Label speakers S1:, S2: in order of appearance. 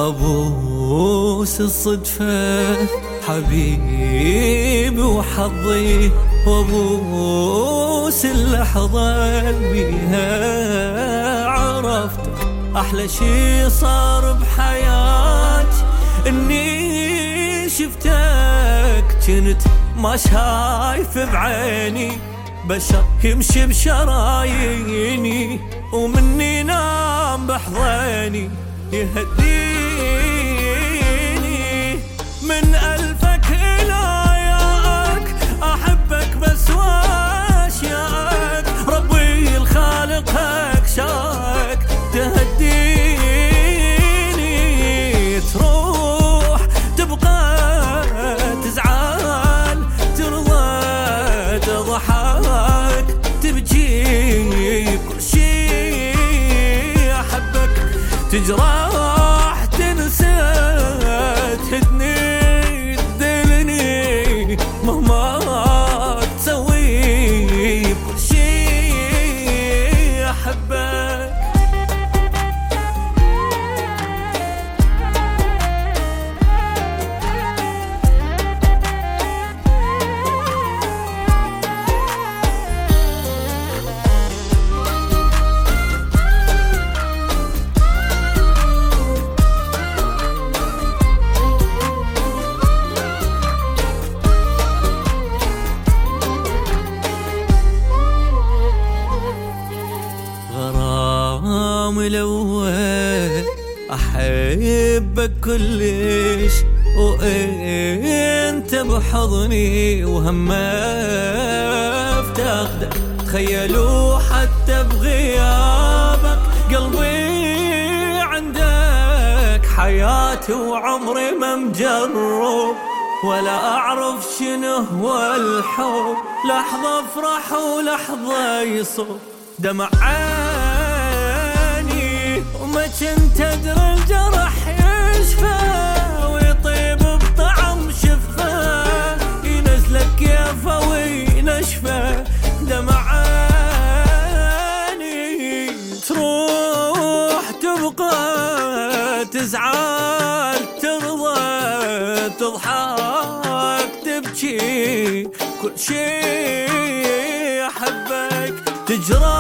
S1: أبوس الصدفة حبيبي وحظي، وأبوس اللحظة بيها عرفتك. أحلى شي صار بحياتي إني شفتك، كنت ما شايف بعيني بشر يمشي بشراييني، ومني نام بحضيني يهديني. من ألفك إلى ياك أحبك بس واشياك، ربي الخالق أكشاك تهديني. تروح تبقى تزعل ترضى تضحك تبكي، كل شي أحبك تجرح تنسى تهدني تذلني، مهما تسوي كل شي أحبك. غرام الأول أحبك كلش، وإنت بحضني وهم افتقدك. تخيلوا حتى بغيابك قلبي عندك، حياتي وعمري ما مجرب ولا أعرف شنو هو الحب. لحظة أفرح ولحظة يصب دمع عيني، وما كنت أدري الجرح يشفى ويطيب بطعم شفة، ينزلك كيفه وينشفى دمع عيني. تروح تبقى تزعل ترضى تضحك تبكي، كل شي أحبك تجرح